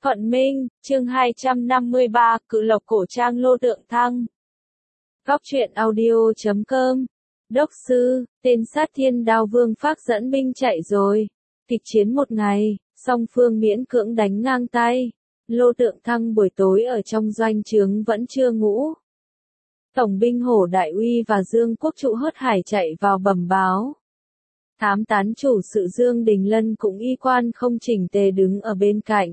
Thuận Minh, chương 253, Cự Lộc Cổ Trang Lô Tượng Thăng. Góc truyện audio.com. Đốc sư, tên sát thiên đao Vương Phác dẫn binh chạy rồi. Kịch chiến một ngày, song phương miễn cưỡng đánh ngang tay. Lô Tượng Thăng buổi tối ở trong doanh trướng vẫn chưa ngủ. Tổng binh Hổ Đại Uy và Dương Quốc Trụ hớt hải chạy vào bẩm báo. Thám tán chủ sự Dương Đình Lân cũng y quan không chỉnh tề đứng ở bên cạnh.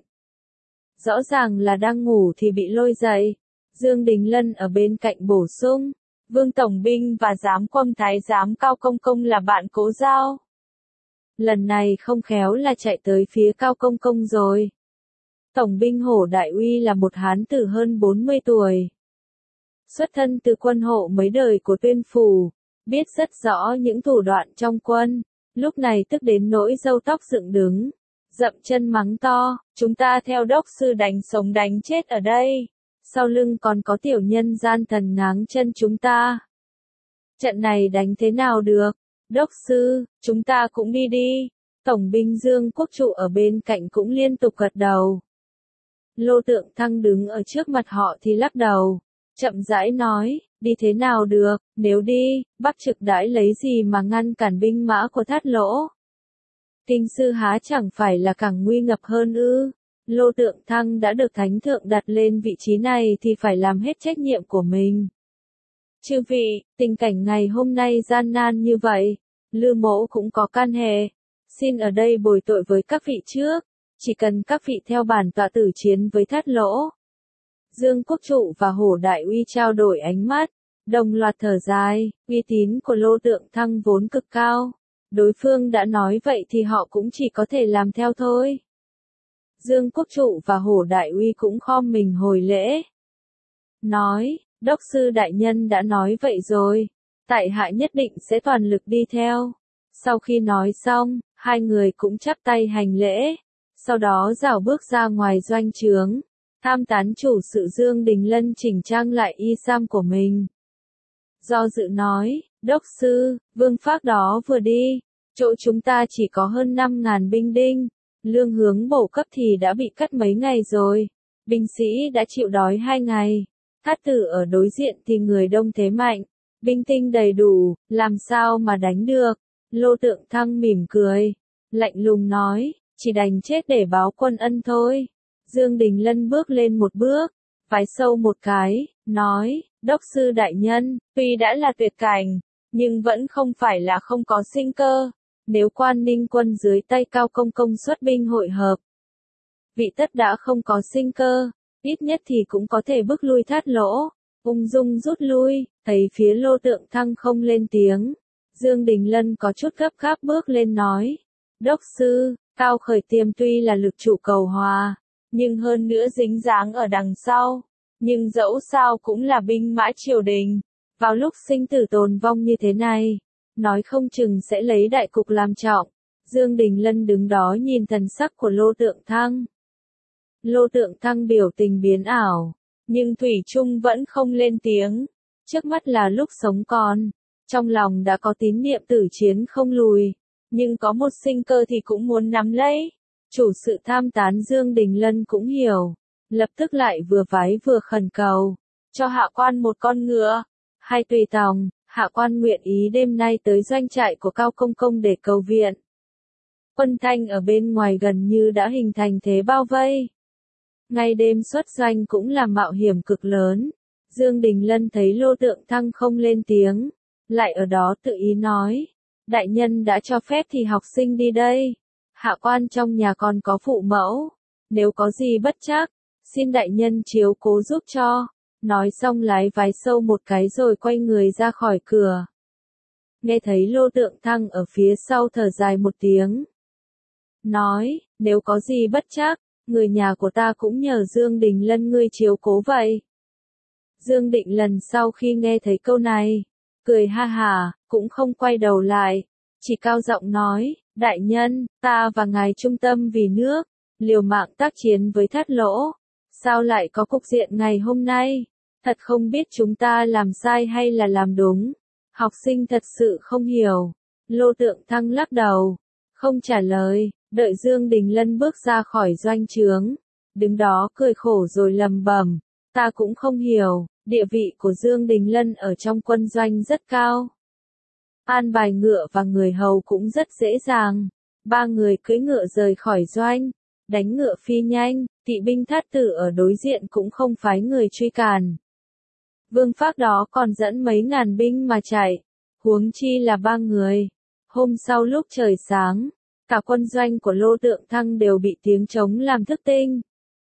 Rõ ràng là đang ngủ thì bị lôi dậy. Dương Đình Lân ở bên cạnh bổ sung. Vương Tổng binh và giám quân thái giám Cao Công Công là bạn cố giao. Lần này không khéo là chạy tới phía Cao Công Công rồi. Tổng binh Hổ Đại Uy là một hán tử hơn 40 tuổi. Xuất thân từ quân hộ mấy đời của Tuyên Phủ, biết rất rõ những thủ đoạn trong quân, lúc này tức đến nỗi râu tóc dựng đứng, dậm chân mắng to, chúng ta theo đốc sư đánh sống đánh chết ở đây, sau lưng còn có tiểu nhân gian thần ngáng chân chúng ta. Trận này đánh thế nào được, đốc sư, chúng ta cũng đi đi. Tổng binh Dương Quốc Trụ ở bên cạnh cũng liên tục gật đầu. Lô Tượng Thăng đứng ở trước mặt họ thì lắc đầu, chậm rãi nói, đi thế nào được, nếu đi, Bắc Trực đãi lấy gì mà ngăn cản binh mã của Thát Lỗ. Kinh sư há chẳng phải là càng nguy ngập hơn ư? Lô Tượng Thăng đã được Thánh Thượng đặt lên vị trí này thì phải làm hết trách nhiệm của mình. Chư vị, tình cảnh ngày hôm nay gian nan như vậy, Lư Mỗ cũng có can hệ, xin ở đây bồi tội với các vị trước, chỉ cần các vị theo bản tọa tử chiến với Thát Lỗ. Dương Quốc Trụ và Hổ Đại Uy trao đổi ánh mắt, đồng loạt thở dài, uy tín của Lô Tượng Thăng vốn cực cao. Đối phương đã nói vậy thì họ cũng chỉ có thể làm theo thôi. Dương Quốc Trụ và Hổ Đại Uy cũng khom mình hồi lễ. Nói, đốc sư đại nhân đã nói vậy rồi, tại hạ nhất định sẽ toàn lực đi theo. Sau khi nói xong, hai người cũng chắp tay hành lễ, sau đó rảo bước ra ngoài doanh trướng. Tham tán chủ sự Dương Đình Lân chỉnh trang lại y sam của mình. Do dự nói, đốc sư, Vương Phác đó vừa đi, chỗ chúng ta chỉ có hơn 5.000 binh đinh, lương hướng bổ cấp thì đã bị cắt mấy ngày rồi, binh sĩ đã chịu đói 2 ngày, Thát Tử ở đối diện thì người đông thế mạnh, binh tinh đầy đủ, làm sao mà đánh được. Lô Tượng Thăng mỉm cười, lạnh lùng nói, chỉ đành chết để báo quân ân thôi. Dương Đình Lân bước lên một bước, vái sâu một cái, nói, đốc sư đại nhân, tuy đã là tuyệt cảnh, nhưng vẫn không phải là không có sinh cơ. Nếu Quan Ninh quân dưới tay Cao Công Công xuất binh hội hợp, vị tất đã không có sinh cơ, ít nhất thì cũng có thể bức lui Thát Lỗ, ung dung rút lui. Thấy phía Lô Tượng Thăng không lên tiếng, Dương Đình Lân có chút gấp gáp bước lên nói, đốc sư, Cao Khởi Tiêm tuy là lực chủ cầu hòa, nhưng hơn nữa dính dáng ở đằng sau, nhưng dẫu sao cũng là binh mã triều đình, vào lúc sinh tử tồn vong như thế này, nói không chừng sẽ lấy đại cục làm trọng. Dương Đình Lân đứng đó nhìn thần sắc của Lô Tượng Thăng. Lô Tượng Thăng biểu tình biến ảo, nhưng thủy chung vẫn không lên tiếng, trước mắt là lúc sống còn, trong lòng đã có tín niệm tử chiến không lùi, nhưng có một sinh cơ thì cũng muốn nắm lấy. Chủ sự tham tán Dương Đình Lân cũng hiểu, lập tức lại vừa vái vừa khẩn cầu, cho hạ quan một con ngựa, hay tùy tòng, hạ quan nguyện ý đêm nay tới doanh trại của Cao Công Công để cầu viện. Quân thanh ở bên ngoài gần như đã hình thành thế bao vây. Ngày đêm xuất doanh cũng là mạo hiểm cực lớn. Dương Đình Lân thấy Lô Tượng Thăng không lên tiếng, lại ở đó tự ý nói, đại nhân đã cho phép thì học sinh đi đây. Hạ quan trong nhà còn có phụ mẫu, nếu có gì bất trắc, xin đại nhân chiếu cố giúp cho. Nói xong lái vái sâu một cái rồi quay người ra khỏi cửa. Nghe thấy Lô Tượng Thăng ở phía sau thở dài một tiếng. Nói, nếu có gì bất trắc, người nhà của ta cũng nhờ Dương Đình Lân ngươi chiếu cố vậy. Dương Định lần sau khi nghe thấy câu này, cười ha hả, cũng không quay đầu lại, chỉ cao giọng nói, đại nhân, ta và ngài trung tâm vì nước, liều mạng tác chiến với Thát Lỗ, sao lại có cục diện ngày hôm nay, thật không biết chúng ta làm sai hay là làm đúng, học sinh thật sự không hiểu. Lô Tượng Thăng lắc đầu, không trả lời, đợi Dương Đình Lân bước ra khỏi doanh trướng, đứng đó cười khổ rồi lầm bầm, ta cũng không hiểu, địa vị của Dương Đình Lân ở trong quân doanh rất cao. An bài ngựa và người hầu cũng rất dễ dàng. Ba người cưỡi ngựa rời khỏi doanh, đánh ngựa phi nhanh, kỵ binh thát tử ở đối diện cũng không phái người truy cản. Vương Phác đó còn dẫn mấy ngàn binh mà chạy, huống chi là ba người. Hôm sau lúc trời sáng, cả quân doanh của Lô Tượng Thăng đều bị tiếng trống làm thức tinh.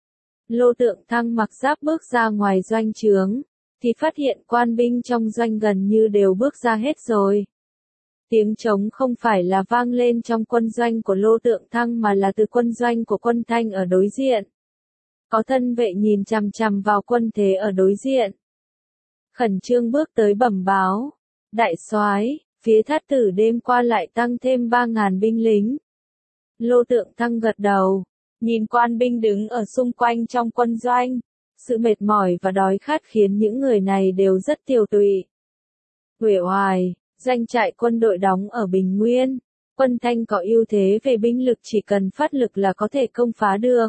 Lô Tượng Thăng mặc giáp bước ra ngoài doanh trướng, thì phát hiện quan binh trong doanh gần như đều bước ra hết rồi. Tiếng trống không phải là vang lên trong quân doanh của Lô Tượng Thăng mà là từ quân doanh của quân Thanh ở đối diện. Có thân vệ nhìn chằm chằm vào quân thế ở đối diện. Khẩn trương bước tới bẩm báo, đại soái, phía thát tử đêm qua lại tăng thêm 3.000 binh lính. Lô Tượng Thăng gật đầu, nhìn quan binh đứng ở xung quanh trong quân doanh. Sự mệt mỏi và đói khát khiến những người này đều rất tiều tụy. Uể oải, doanh trại quân đội đóng ở Bình Nguyên. Quân Thanh có ưu thế về binh lực, chỉ cần phát lực là có thể công phá được.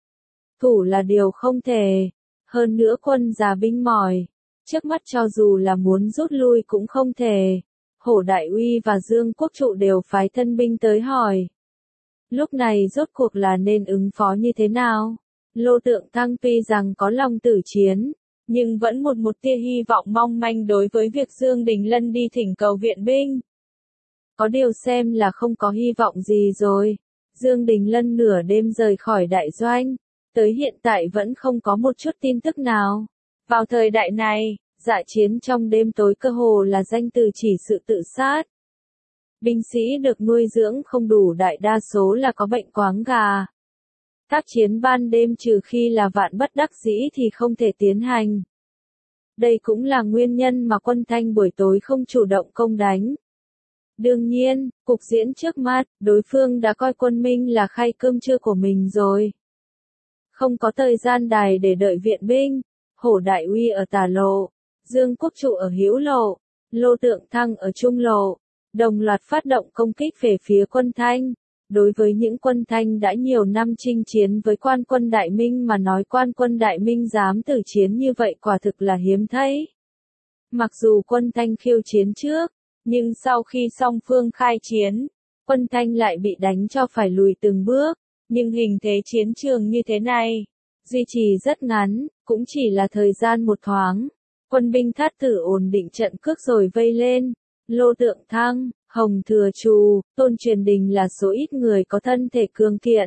Thủ là điều không thể. Hơn nữa quân già binh mỏi. Trước mắt cho dù là muốn rút lui cũng không thể. Hổ Đại Uy và Dương Quốc Trụ đều phái thân binh tới hỏi. Lúc này rốt cuộc là nên ứng phó như thế nào? Lô Tượng Thăng tuy rằng có lòng tử chiến, nhưng vẫn một tia hy vọng mong manh đối với việc Dương Đình Lân đi thỉnh cầu viện binh. Có điều xem là không có hy vọng gì rồi. Dương Đình Lân nửa đêm rời khỏi đại doanh, tới hiện tại vẫn không có một chút tin tức nào. Vào thời đại này, dã chiến trong đêm tối cơ hồ là danh từ chỉ sự tự sát. Binh sĩ được nuôi dưỡng không đủ đại đa số là có bệnh quáng gà. Tác chiến ban đêm trừ khi là vạn bất đắc dĩ thì không thể tiến hành. Đây cũng là nguyên nhân mà quân Thanh buổi tối không chủ động công đánh. Đương nhiên, cục diễn trước mắt, đối phương đã coi quân Minh là khay cơm trưa của mình rồi. Không có thời gian đài để đợi viện binh. Hổ Đại Uy ở Tả Lộ, Dương Quốc Trụ ở Hữu Lộ, Lô Tượng Thăng ở Trung Lộ, đồng loạt phát động công kích về phía quân Thanh. Đối với những quân Thanh đã nhiều năm chinh chiến với quan quân Đại Minh mà nói, quan quân Đại Minh dám tử chiến như vậy quả thực là hiếm thấy. Mặc dù quân Thanh khiêu chiến trước, nhưng sau khi song phương khai chiến, quân Thanh lại bị đánh cho phải lùi từng bước. Nhưng hình thế chiến trường như thế này, duy trì rất ngắn, cũng chỉ là thời gian một thoáng. Quân binh thát tử ổn định trận cước rồi vây lên. Lô Tượng Thăng, Hồng Thừa Trù, Tôn Truyền Đình là số ít người có thân thể cường kiện.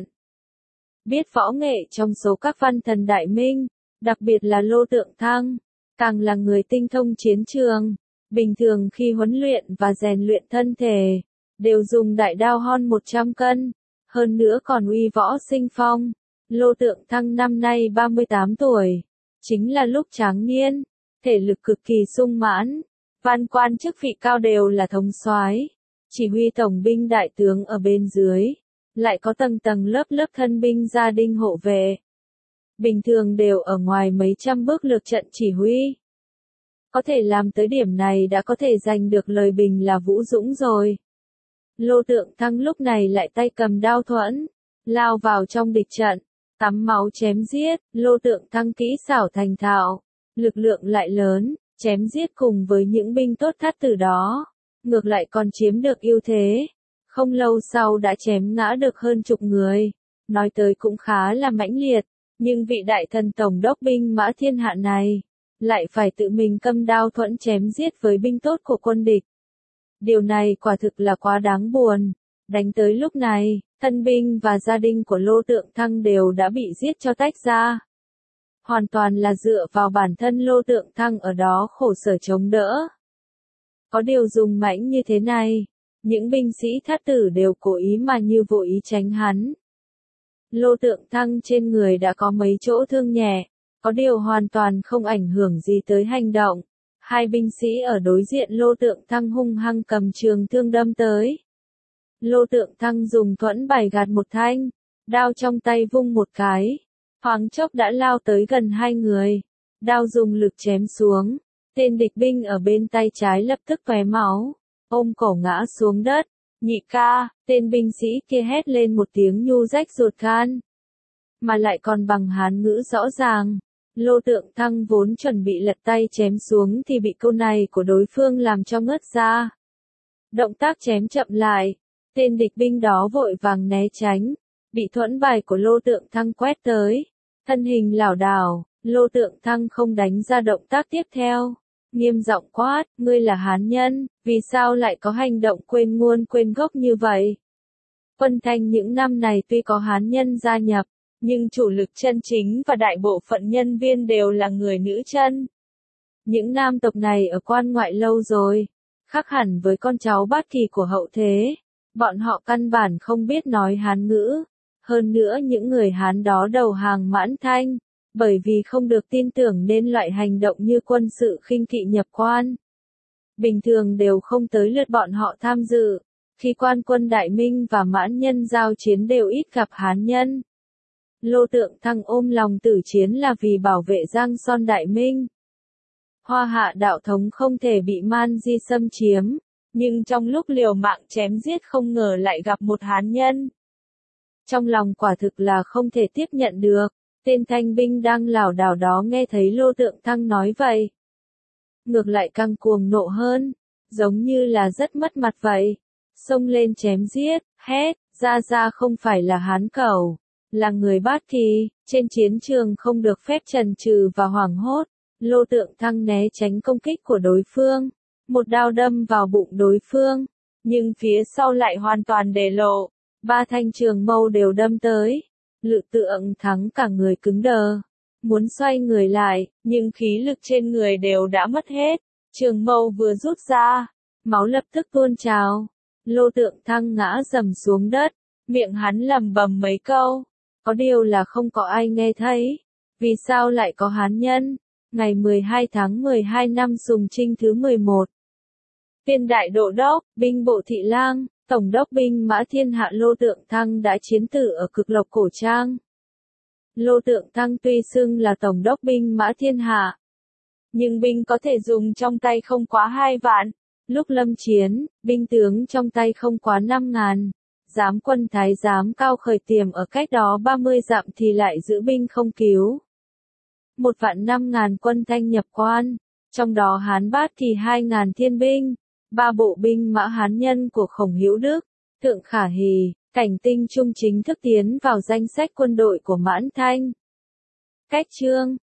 Biết võ nghệ trong số các văn thần Đại Minh, đặc biệt là Lô Tượng Thăng, càng là người tinh thông chiến trường. Bình thường khi huấn luyện và rèn luyện thân thể, đều dùng đại đao hon 100 cân. Hơn nữa còn uy võ sinh phong. Lô Tượng Thăng năm nay 38 tuổi. Chính là lúc tráng niên. Thể lực cực kỳ sung mãn. Văn quan chức vị cao đều là thống soái, chỉ huy tổng binh đại tướng ở bên dưới. Lại có tầng tầng lớp lớp thân binh gia đình hộ vệ. Bình thường đều ở ngoài mấy trăm bước lược trận chỉ huy. Có thể làm tới điểm này đã có thể giành được lời bình là vũ dũng rồi. Lô Tượng Thăng lúc này lại tay cầm đao thuẫn, lao vào trong địch trận, tắm máu chém giết. Lô Tượng Thăng kỹ xảo thành thạo, lực lượng lại lớn, chém giết cùng với những binh tốt thát tử đó, ngược lại còn chiếm được ưu thế. Không lâu sau đã chém ngã được hơn chục người, nói tới cũng khá là mãnh liệt, nhưng vị đại thần tổng đốc binh mã thiên hạ này, lại phải tự mình cầm đao thuẫn chém giết với binh tốt của quân địch. Điều này quả thực là quá đáng buồn. Đánh tới lúc này, thân binh và gia đình của Lô Tượng Thăng đều đã bị giết cho tách ra. Hoàn toàn là dựa vào bản thân Lô Tượng Thăng ở đó khổ sở chống đỡ. Có điều dùng mãnh như thế này, những binh sĩ thát tử đều cố ý mà như vô ý tránh hắn. Lô Tượng Thăng trên người đã có mấy chỗ thương nhẹ, có điều hoàn toàn không ảnh hưởng gì tới hành động. Hai binh sĩ ở đối diện Lô Tượng Thăng hung hăng cầm trường thương đâm tới. Lô Tượng Thăng dùng thuẫn bày gạt một thanh, đao trong tay vung một cái, thoáng chốc đã lao tới gần hai người. Đao dùng lực chém xuống, tên địch binh ở bên tay trái lập tức tóe máu, ôm cổ ngã xuống đất. Nhị ca, tên binh sĩ kia hét lên một tiếng nhu rách ruột gan. mà lại còn bằng Hán ngữ rõ ràng. Lô Tượng Thăng vốn chuẩn bị lật tay chém xuống thì bị câu này của đối phương làm cho ngất ra. Động tác chém chậm lại, tên địch binh đó vội vàng né tránh, bị thuẫn bài của Lô Tượng Thăng quét tới. Thân hình lảo đảo, Lô Tượng Thăng không đánh ra động tác tiếp theo. Nghiêm giọng quát, ngươi là Hán nhân, vì sao lại có hành động quên nguồn quên gốc như vậy? Quân Thanh những năm này tuy có Hán nhân gia nhập, nhưng chủ lực chân chính và đại bộ phận nhân viên đều là người nữ chân. Những nam tộc này ở quan ngoại lâu rồi, khác hẳn với con cháu Bát Kỳ của hậu thế. Bọn họ căn bản không biết nói Hán ngữ. Hơn nữa những người Hán đó đầu hàng Mãn Thanh, bởi vì không được tin tưởng nên loại hành động như quân sự khinh kỵ nhập quan. Bình thường đều không tới lượt bọn họ tham dự. Khi quan quân Đại Minh và Mãn Nhân giao chiến đều ít gặp Hán nhân. Lô Tượng Thăng ôm lòng tử chiến là vì bảo vệ Giang Son Đại Minh. Hoa Hạ đạo thống không thể bị Man Di xâm chiếm, nhưng trong lúc liều mạng chém giết không ngờ lại gặp một Hán nhân. Trong lòng quả thực là không thể tiếp nhận được, tên thanh binh đang lảo đảo đó nghe thấy Lô Tượng Thăng nói vậy. Ngược lại càng cuồng nộ hơn, giống như là rất mất mặt vậy. Xông lên chém giết, hét, ra không phải là Hán cẩu, là người Bát Kỳ, trên chiến trường không được phép chần chừ và hoảng hốt. Lô Tượng Thăng né tránh công kích của đối phương, một đao đâm vào bụng đối phương, nhưng phía sau lại hoàn toàn để lộ, 3 thanh trường mâu đều đâm tới. Lự Tượng Thắng cả người cứng đờ, muốn xoay người lại, nhưng khí lực trên người đều đã mất hết, trường mâu vừa rút ra, máu lập tức tuôn trào. Lô Tượng Thăng ngã rầm xuống đất, miệng hắn lẩm bẩm mấy câu, có điều là không có ai nghe thấy. Vì sao lại có Hán nhân? Ngày 12 tháng 12 năm Sùng Trinh thứ 11. Tiên đại độ đốc, binh bộ thị lang, tổng đốc binh mã thiên hạ Lô Tượng Thăng đã chiến tử ở Cực Lộc Cổ Trang. Lô Tượng Thăng tuy xưng là tổng đốc binh mã thiên hạ, nhưng binh có thể dùng trong tay không quá 2 vạn. Lúc lâm chiến, binh tướng trong tay không quá 5.000. Giám quân thái giám Cao Khởi Tiềm ở cách đó 30 dặm thì lại giữ binh không cứu. 1.500.000 quân Thanh nhập quan, trong đó Hán Bát thì 2.000 thiên binh, 3 bộ binh mã Hán nhân của Khổng Hữu Đức, Thượng Khả Hì, Cảnh Tinh Trung chính thức tiến vào danh sách quân đội của Mãn Thanh. Cách chương